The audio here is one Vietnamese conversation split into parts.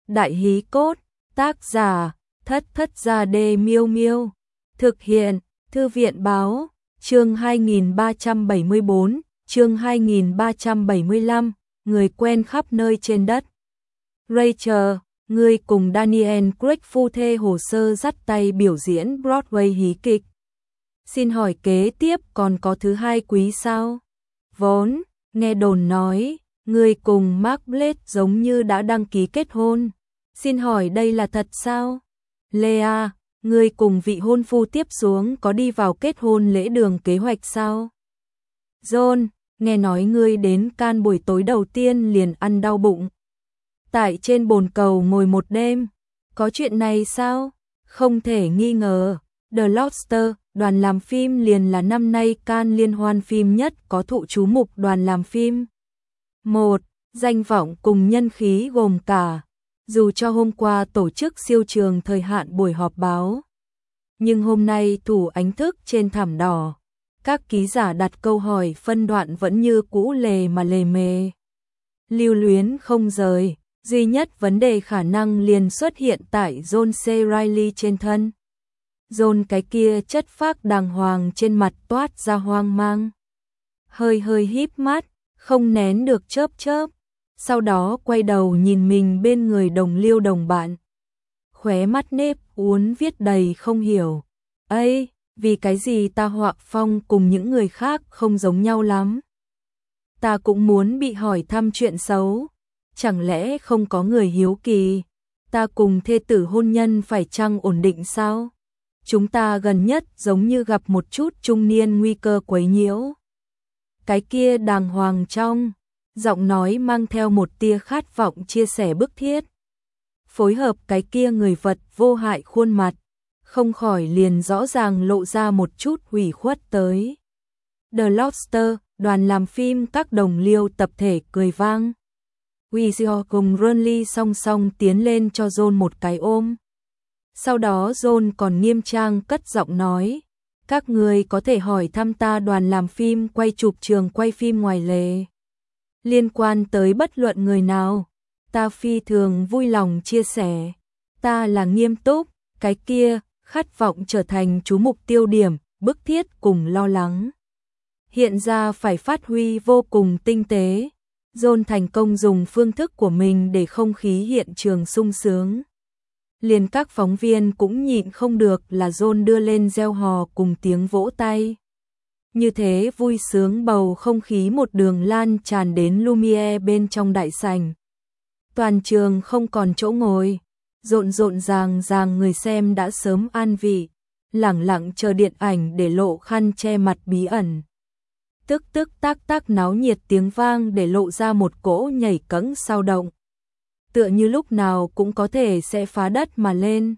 Đại hí cốt, tác giả, Thất Thất Gia Đê Miêu Miêu. Thực hiện, Thư viện Báo, chương 2374, chương 2375, người quen khắp nơi trên đất. Rachel, người cùng Daniel Craig phu thê hồ sơ dắt tay biểu diễn Broadway hí kịch. Xin hỏi kế tiếp còn có thứ hai quý sao? Vốn, nghe đồn nói, người cùng Mark Blake giống như đã đăng ký kết hôn. Xin hỏi đây là thật sao? Lea, người cùng vị hôn phu tiếp xuống có đi vào kết hôn lễ đường kế hoạch sao? John, nghe nói ngươi đến Cannes buổi tối đầu tiên liền ăn đau bụng. Tại trên bồn cầu ngồi một đêm. Có chuyện này sao? Không thể nghi ngờ. The Lobster, đoàn làm phim liền là năm nay Cannes liên hoan phim nhất có thụ chú mục đoàn làm phim. Một, danh vọng cùng nhân khí gồm cả. Dù cho hôm qua tổ chức siêu trường thời hạn buổi họp báo, nhưng hôm nay thủ ánh thức trên thảm đỏ, các ký giả đặt câu hỏi phân đoạn vẫn như cũ lề mà lề mề. Lưu luyến không rời, duy nhất vấn đề khả năng liền xuất hiện tại John C. Reilly trên thân. John cái kia chất phác đàng hoàng trên mặt toát ra hoang mang. Hơi híp mắt, không nén được chớp chớp. Sau đó quay đầu nhìn mình bên người đồng liêu đồng bạn. Khóe mắt nếp uốn viết đầy không hiểu. Ây, vì cái gì ta họa phong cùng những người khác không giống nhau lắm. Ta cũng muốn bị hỏi thăm chuyện xấu. Chẳng lẽ không có người hiếu kỳ? Ta cùng thê tử hôn nhân phải chăng ổn định sao? Chúng ta gần nhất giống như gặp một chút trung niên nguy cơ quấy nhiễu. Cái kia đàng hoàng trong giọng nói mang theo một tia khát vọng chia sẻ bức thiết. Phối hợp cái kia người vật vô hại khuôn mặt, không khỏi liền rõ ràng lộ ra một chút hủy khuất tới. The Lobster, đoàn làm phim các đồng liêu tập thể cười vang. Weasel cùng Ronly song song tiến lên cho John một cái ôm. Sau đó John còn nghiêm trang cất giọng nói, các người có thể hỏi thăm ta đoàn làm phim quay chụp trường quay phim ngoài lề. Liên quan tới bất luận người nào, ta phi thường vui lòng chia sẻ. Ta là nghiêm túc, cái kia, khát vọng trở thành chú mục tiêu điểm, bức thiết cùng lo lắng. Hiện ra phải phát huy vô cùng tinh tế. John thành công dùng phương thức của mình để không khí hiện trường sung sướng. Liền các phóng viên cũng nhịn không được là John đưa lên reo hò cùng tiếng vỗ tay. Như thế vui sướng bầu không khí một đường lan tràn đến Lumiere bên trong đại sảnh. Toàn trường không còn chỗ ngồi, rộn ràng người xem đã sớm an vị, lẳng lặng chờ điện ảnh để lộ khăn che mặt bí ẩn. Tức tác náo nhiệt tiếng vang để lộ ra một cỗ nhảy cẫng sao động. Tựa như lúc nào cũng có thể sẽ phá đất mà lên.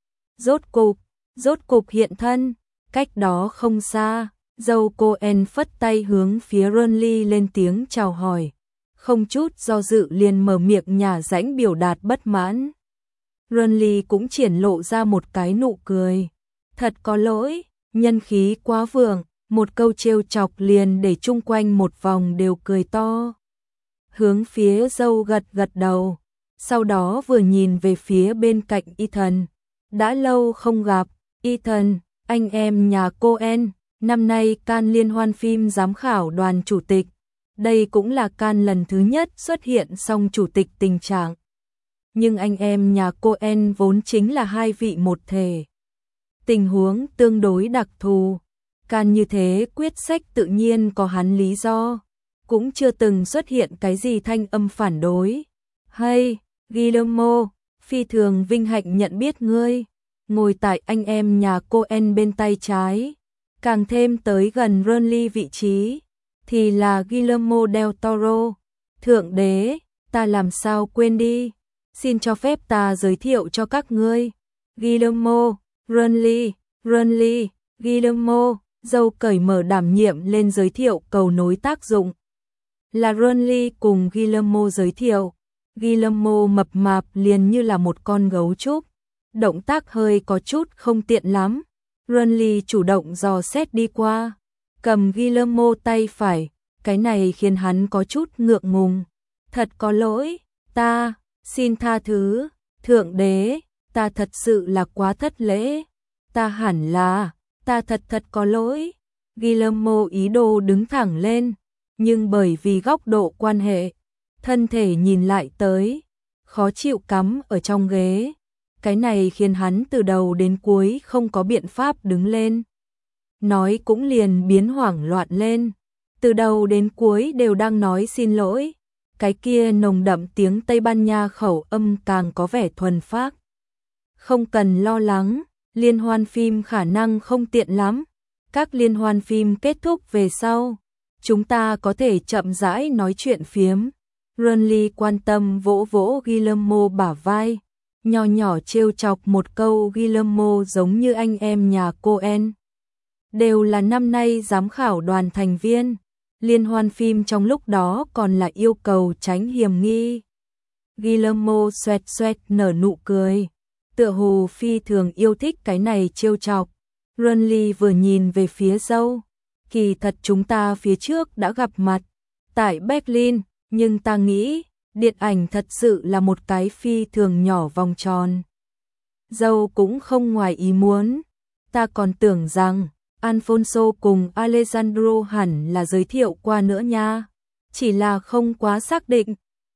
Rốt cục hiện thân, cách đó không xa. Dâu Cohen phất tay hướng phía Ronly lên tiếng chào hỏi, không chút do dự liền mở miệng nhả rãnh biểu đạt bất mãn. Ronly cũng triển lộ ra một cái nụ cười. Thật có lỗi, nhân khí quá vượng, một câu trêu chọc liền để chung quanh một vòng đều cười to. Hướng phía dâu gật đầu, sau đó vừa nhìn về phía bên cạnh Ethan. Đã lâu không gặp, Ethan, anh em nhà Cohen. Năm nay Cannes liên hoan phim giám khảo đoàn chủ tịch, đây cũng là Cannes lần thứ nhất xuất hiện song chủ tịch tình trạng. Nhưng anh em nhà Cohen vốn chính là hai vị một thể. Tình huống tương đối đặc thù, Cannes như thế quyết sách tự nhiên có hắn lý do, cũng chưa từng xuất hiện cái gì thanh âm phản đối. Hay, Guillermo, phi thường vinh hạnh nhận biết ngươi, ngồi tại anh em nhà Cohen bên tay trái. Càng thêm tới gần Ronly vị trí, thì là Guillermo del Toro. Thượng đế, ta làm sao quên đi. Xin cho phép ta giới thiệu cho các ngươi. Guillermo, Ronly, Guillermo, dâu cởi mở đảm nhiệm lên giới thiệu cầu nối tác dụng. Là Ronly cùng Guillermo giới thiệu. Guillermo mập mạp liền như là một con gấu trúc. Động tác hơi có chút không tiện lắm. Ronly chủ động dò xét đi qua, cầm Guillermo tay phải, cái này khiến hắn có chút ngượng ngùng. Thật có lỗi, ta, xin tha thứ, Thượng đế, ta thật sự là quá thất lễ. Ta thật có lỗi. Guillermo ý đồ đứng thẳng lên, nhưng bởi vì góc độ quan hệ, thân thể nhìn lại tới, khó chịu cắm ở trong ghế. Cái này khiến hắn từ đầu đến cuối không có biện pháp đứng lên. Nói cũng liền biến hoảng loạn lên. Từ đầu đến cuối đều đang nói xin lỗi. Cái kia nồng đậm tiếng Tây Ban Nha khẩu âm càng có vẻ thuần phác. Không cần lo lắng, liên hoan phim khả năng không tiện lắm. Các liên hoan phim kết thúc về sau, chúng ta có thể chậm rãi nói chuyện phiếm. Renly quan tâm vỗ vỗ Guillermo bả vai, nho nhỏ trêu chọc một câu. Guillermo giống như anh em nhà Coen, đều là năm nay giám khảo đoàn thành viên. Liên hoan phim trong lúc đó còn là yêu cầu tránh hiểm nghi. Guillermo xoẹt xoẹt nở nụ cười, tựa hồ phi thường yêu thích cái này trêu chọc. Renly vừa nhìn về phía dâu, kỳ thật chúng ta phía trước đã gặp mặt tại Berlin, nhưng ta nghĩ điện ảnh thật sự là một cái phi thường nhỏ vòng tròn. Dâu cũng không ngoài ý muốn, ta còn tưởng rằng Alfonso cùng Alejandro hẳn là giới thiệu qua nữa nha, chỉ là không quá xác định.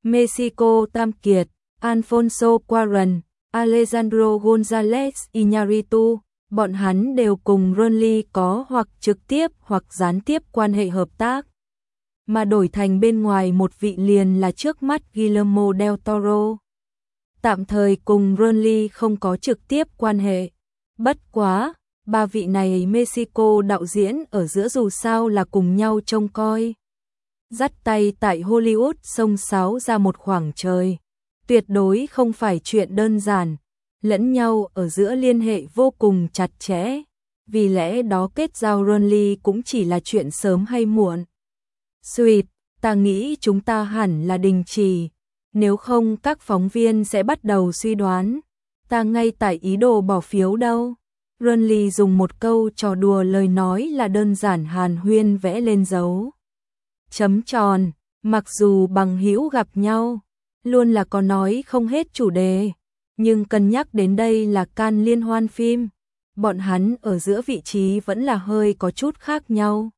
Mexico Tam Kiệt, Alfonso Cuarón, Alejandro González Iñárritu, bọn hắn đều cùng Renly có hoặc trực tiếp hoặc gián tiếp quan hệ hợp tác, mà đổi thành bên ngoài một vị liền là trước mắt Guillermo del Toro. Tạm thời cùng Renly không có trực tiếp quan hệ. Bất quá, ba vị này Mexico đạo diễn ở giữa dù sao là cùng nhau trông coi. Dắt tay tại Hollywood xông xáo ra một khoảng trời. Tuyệt đối không phải chuyện đơn giản. Lẫn nhau ở giữa liên hệ vô cùng chặt chẽ. Vì lẽ đó kết giao Renly cũng chỉ là chuyện sớm hay muộn. Sweet, ta nghĩ chúng ta hẳn là đình chỉ. Nếu không các phóng viên sẽ bắt đầu suy đoán. Ta ngay tại ý đồ bỏ phiếu đâu. Renly dùng một câu trò đùa lời nói là đơn giản hàn huyên vẽ lên dấu chấm tròn. Mặc dù bằng hữu gặp nhau, luôn là có nói không hết chủ đề, nhưng cân nhắc đến đây là Cannes liên hoan phim, bọn hắn ở giữa vị trí vẫn là hơi có chút khác nhau.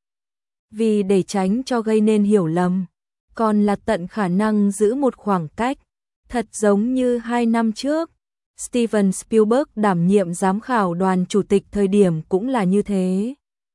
Vì để tránh cho gây nên hiểu lầm, còn là tận khả năng giữ một khoảng cách, thật giống như 2 năm trước. Steven Spielberg đảm nhiệm giám khảo đoàn chủ tịch thời điểm cũng là như thế.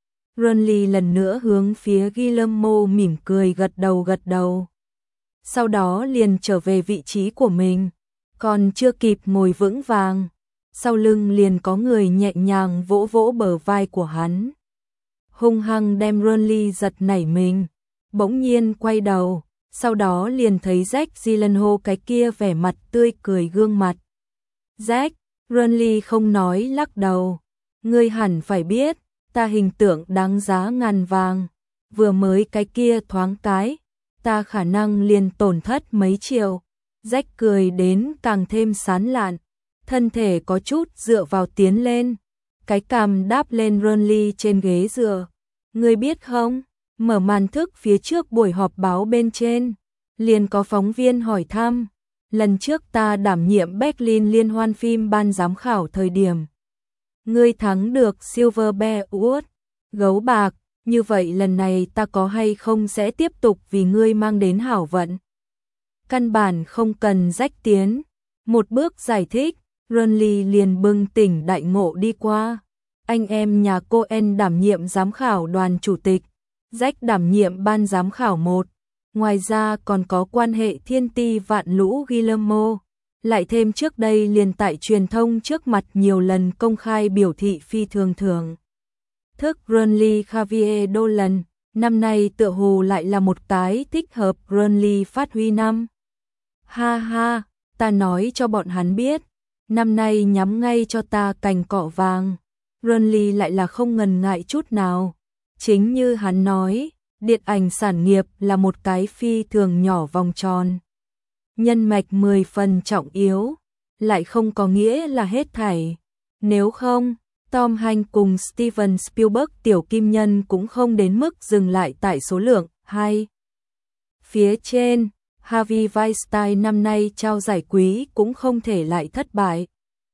Renly lần nữa hướng phía Guillermo mỉm cười gật đầu. Sau đó liền trở về vị trí của mình, còn chưa kịp ngồi vững vàng, sau lưng liền có người nhẹ nhàng vỗ vỗ bờ vai của hắn. Hung hăng đem Renly giật nảy mình, bỗng nhiên quay đầu, sau đó liền thấy Jake Gyllenhaal cái kia vẻ mặt tươi cười gương mặt. Jack, Renly không nói lắc đầu. Ngươi hẳn phải biết, ta hình tượng đáng giá ngàn vàng. Vừa mới cái kia thoáng cái, ta khả năng liền tổn thất mấy triệu. Jack cười đến càng thêm sán lạn, thân thể có chút dựa vào tiến lên. Cái cằm đáp lên Renly trên ghế dựa. Ngươi biết không, mở màn thức phía trước buổi họp báo bên trên, liền có phóng viên hỏi thăm. Lần trước ta đảm nhiệm Berlin liên hoan phim ban giám khảo thời điểm, ngươi thắng được Silver Bear Award, gấu bạc, như vậy lần này ta có hay không sẽ tiếp tục vì ngươi mang đến hảo vận. Căn bản không cần rách tiến, một bước giải thích, Renly liền bừng tỉnh đại ngộ đi qua. Anh em nhà Coen đảm nhiệm giám khảo đoàn chủ tịch, Jack đảm nhiệm ban giám khảo 1. Ngoài ra còn có quan hệ thiên ti vạn lũ Guillermo, lại thêm trước đây liền tại truyền thông trước mặt nhiều lần công khai biểu thị phi thường thưởng thức Renly Javier Dolan, năm nay tựa hồ lại là một cái thích hợp Renly phát huy năm. Ha ha, ta nói cho bọn hắn biết, năm nay nhắm ngay cho ta cành cọ vàng. Renly lại là không ngần ngại chút nào, chính như hắn nói. Điện ảnh sản nghiệp là một cái phi thường nhỏ vòng tròn. Nhân mạch 10 phần trọng yếu, lại không có nghĩa là hết thảy. Nếu không, Tom Hanks cùng Steven Spielberg tiểu kim nhân cũng không đến mức dừng lại tại số lượng 2. Phía trên, Harvey Weinstein năm nay trao giải quý cũng không thể lại thất bại.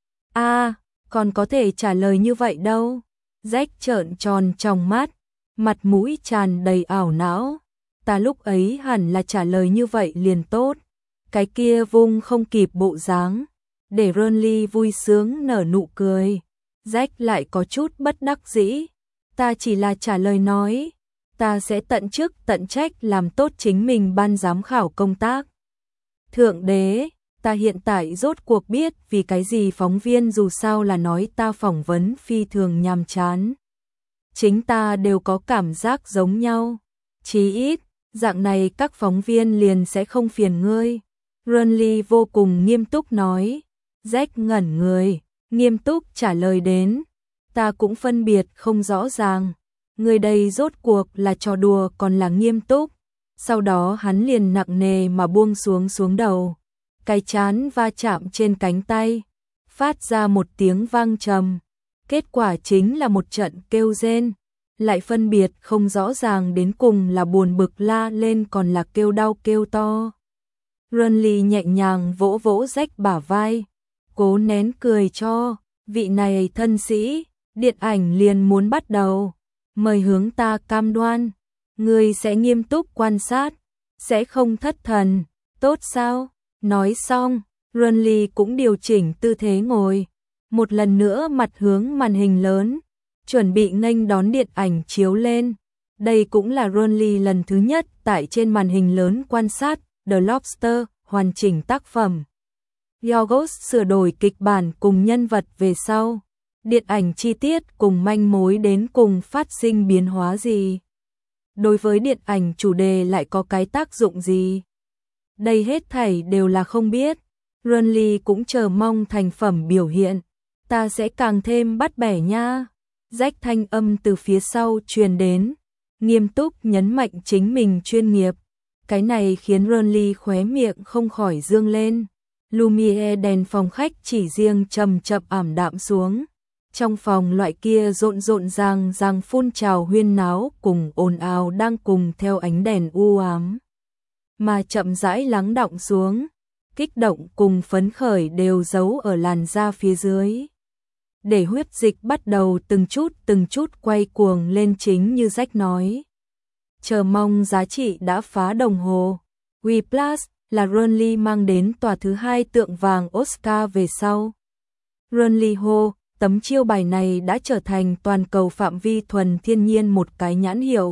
Còn có thể trả lời như vậy đâu. Jack trợn tròn tròng mắt, mặt mũi tràn đầy ảo não. Ta lúc ấy hẳn là trả lời như vậy liền tốt. Cái kia vung không kịp bộ dáng, để Ronly vui sướng nở nụ cười. Jack lại có chút bất đắc dĩ. Ta chỉ là trả lời nói, ta sẽ tận chức tận trách làm tốt chính mình ban giám khảo công tác. Thượng đế, ta hiện tại rốt cuộc biết vì cái gì phóng viên dù sao là nói ta phỏng vấn phi thường nhàm chán. Chính ta đều có cảm giác giống nhau. Chí ít, dạng này các phóng viên liền sẽ không phiền ngươi. Ronly vô cùng nghiêm túc nói. Jack ngẩn người, nghiêm túc trả lời đến. Ta cũng phân biệt không rõ ràng. Người đây rốt cuộc là trò đùa còn là nghiêm túc. Sau đó hắn liền nặng nề mà buông xuống đầu. Cái chán va chạm trên cánh tay, phát ra một tiếng vang trầm. Kết quả chính là một trận kêu rên, lại phân biệt không rõ ràng đến cùng là buồn bực la lên còn là kêu đau kêu to. Ronly nhẹ nhàng vỗ vỗ Jack bả vai, cố nén cười cho, vị này thân sĩ, điện ảnh liền muốn bắt đầu. Mời hướng ta cam đoan, ngươi sẽ nghiêm túc quan sát, sẽ không thất thần, tốt sao? Nói xong, Ronly cũng điều chỉnh tư thế ngồi, một lần nữa mặt hướng màn hình lớn, chuẩn bị nghênh đón điện ảnh chiếu lên. Đây cũng là Ronly lần thứ nhất tại trên màn hình lớn quan sát The Lobster hoàn chỉnh tác phẩm. Yorgos sửa đổi kịch bản cùng nhân vật về sau. Điện ảnh chi tiết cùng manh mối đến cùng phát sinh biến hóa gì? Đối với điện ảnh chủ đề lại có cái tác dụng gì? Đây hết thảy đều là không biết. Ronly cũng chờ mong thành phẩm biểu hiện. Ta sẽ càng thêm bắt bẻ nha. Jack thanh âm từ phía sau truyền đến, nghiêm túc nhấn mạnh chính mình chuyên nghiệp. Cái này khiến Ronly khóe miệng không khỏi dương lên. Lumiere đèn phòng khách chỉ riêng chậm chậm ảm đạm xuống. Trong phòng loại kia rộn ràng phun trào huyên náo cùng ồn ào đang cùng theo ánh đèn u ám mà chậm rãi lắng đọng xuống, kích động cùng phấn khởi đều giấu ở làn da phía dưới. Để huyết dịch bắt đầu từng chút quay cuồng lên chính như Jack nói. Chờ mong giá trị đã phá đồng hồ. Whiplash là Ronly mang đến tòa thứ 2 tượng vàng Oscar về sau. Ronly hô, tấm chiêu bài này đã trở thành toàn cầu phạm vi thuần thiên nhiên một cái nhãn hiệu.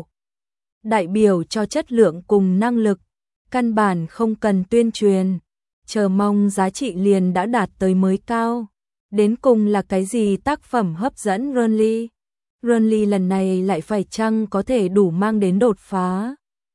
Đại biểu cho chất lượng cùng năng lực, căn bản không cần tuyên truyền. Chờ mong giá trị liền đã đạt tới mới cao. Đến cùng là cái gì tác phẩm hấp dẫn Ronly? Ronly lần này lại phải chăng có thể đủ mang đến đột phá?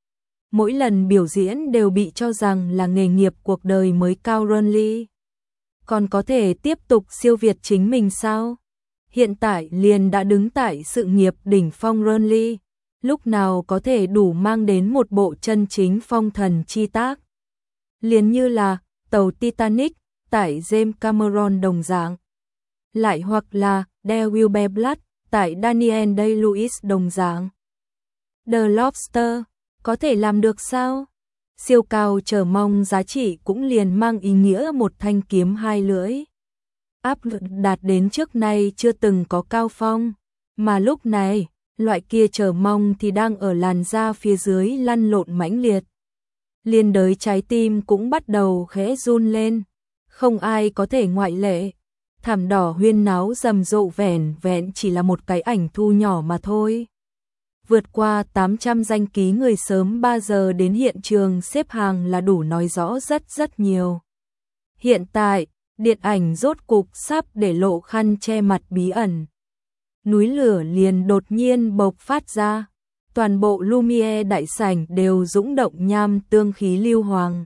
Mỗi lần biểu diễn đều bị cho rằng là nghề nghiệp cuộc đời mới cao Ronly. Còn có thể tiếp tục siêu việt chính mình sao? Hiện tại liền đã đứng tại sự nghiệp đỉnh phong Ronly, lúc nào có thể đủ mang đến một bộ chân chính phong thần chi tác? Liền như là tàu Titanic tại James Cameron đồng dạng, lại hoặc là There Will Be Blood tại Daniel Day-Lewis đồng dạng. The Lobster có thể làm được sao? Siêu cao chờ mong giá trị cũng liền mang ý nghĩa một thanh kiếm hai lưỡi. Áp lực đạt đến trước nay chưa từng có cao phong, mà lúc này, loại kia chờ mong thì đang ở làn da phía dưới lăn lộn mãnh liệt. Liên đới trái tim cũng bắt đầu khẽ run lên, không ai có thể ngoại lệ. Thảm đỏ huyên náo rầm rộ vẻn vẹn chỉ là một cái ảnh thu nhỏ mà thôi. Vượt qua 800 danh ký người sớm 3 giờ đến hiện trường xếp hàng là đủ nói rõ rất nhiều. Hiện tại, điện ảnh rốt cục sắp để lộ khăn che mặt bí ẩn. Núi lửa liền đột nhiên bộc phát ra. Toàn bộ Lumiere đại sảnh đều dũng động nham tương khí lưu hoàng.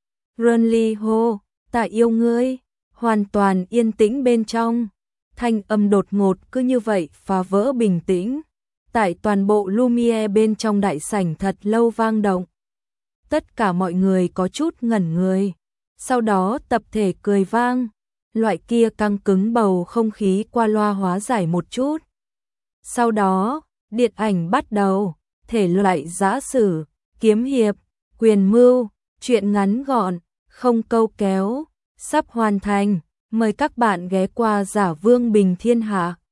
Ronly hô, ta yêu ngươi. Hoàn toàn yên tĩnh bên trong. Thanh âm đột ngột cứ như vậy phá vỡ bình tĩnh. Tại toàn bộ Lumiere bên trong đại sảnh thật lâu vang động. Tất cả mọi người có chút ngẩn người. Sau đó tập thể cười vang. Loại kia căng cứng bầu không khí qua loa hóa giải một chút. Sau đó, điện ảnh bắt đầu. Thể loại giã sử, kiếm hiệp, quyền mưu, Chuyện ngắn gọn, không câu kéo, sắp hoàn thành. Mời các bạn ghé qua Giả Vương Bình Thiên Hạ.